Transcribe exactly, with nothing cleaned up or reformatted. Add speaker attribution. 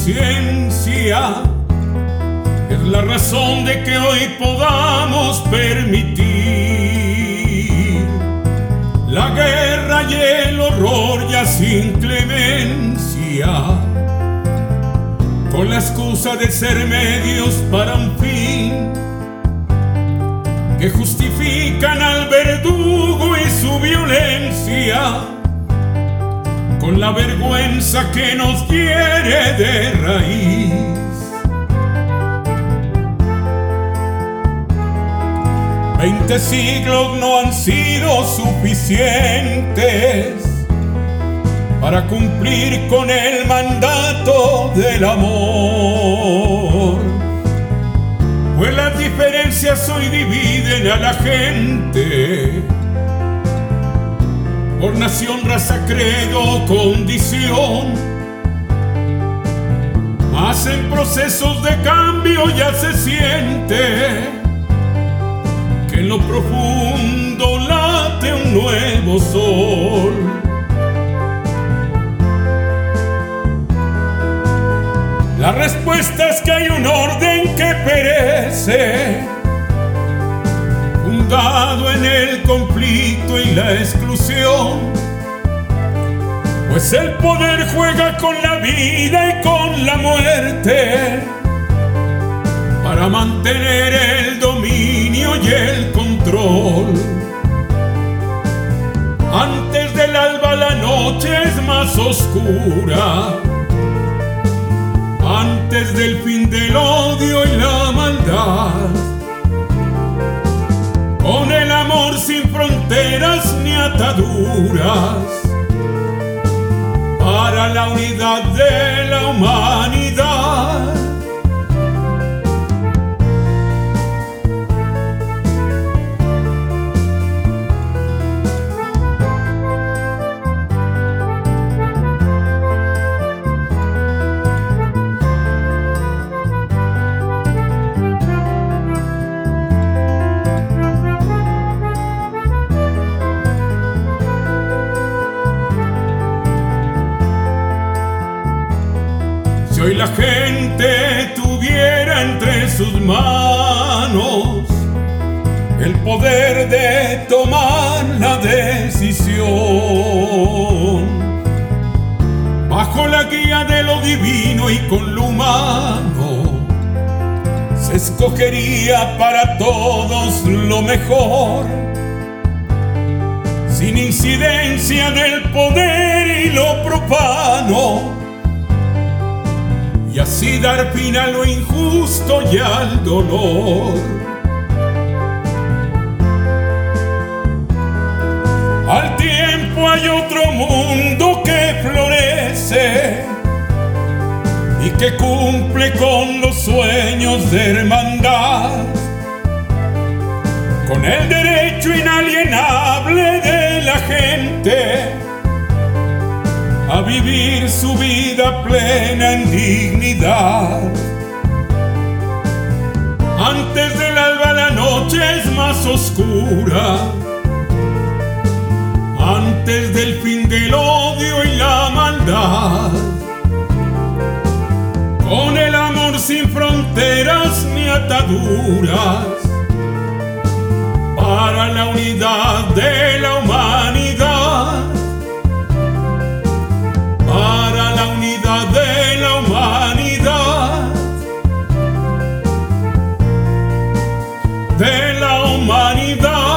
Speaker 1: conciencia es la razón de que hoy podamos permitir la guerra y el horror ya sin clemencia, con la excusa de ser medios para un fin que justifican al verdugo y su violencia, con la vergüenza que nos hiere de raíz. Veinte siglos no han sido suficientes para cumplir con el mandato del amor, pues las diferencias hoy dividen a la gente por nación, raza, credo, condición. Mas en procesos de cambio ya se siente que en lo profundo late un nuevo sol. La respuesta es que hay un orden que perece, fundado en el conflicto y la exclusión, pues el poder juega con la vida y con la muerte para mantener el dominio y el control. Antes del alba la noche es más oscura, antes del fin del odio y la maldad. Con el amor sin fronteras ni ataduras, para la unidad de la humanidad. Si hoy la gente tuviera entre sus manos el poder de tomar la decisión, bajo la guía de lo divino y con lo humano, se escogería para todos lo mejor, sin incidencia del poder y lo profano, y así dar fin a lo injusto y al dolor. Al tiempo hay otro mundo que florece y que cumple con los sueños de hermandad, con el derecho inalienable de la gente a vivir su vida plena en dignidad. Antes del alba la noche es más oscura, antes del fin del odio y la maldad. Con el amor sin fronteras ni ataduras, para la unidad de la humanidad. Para la unidad de la humanidad, de la humanidad.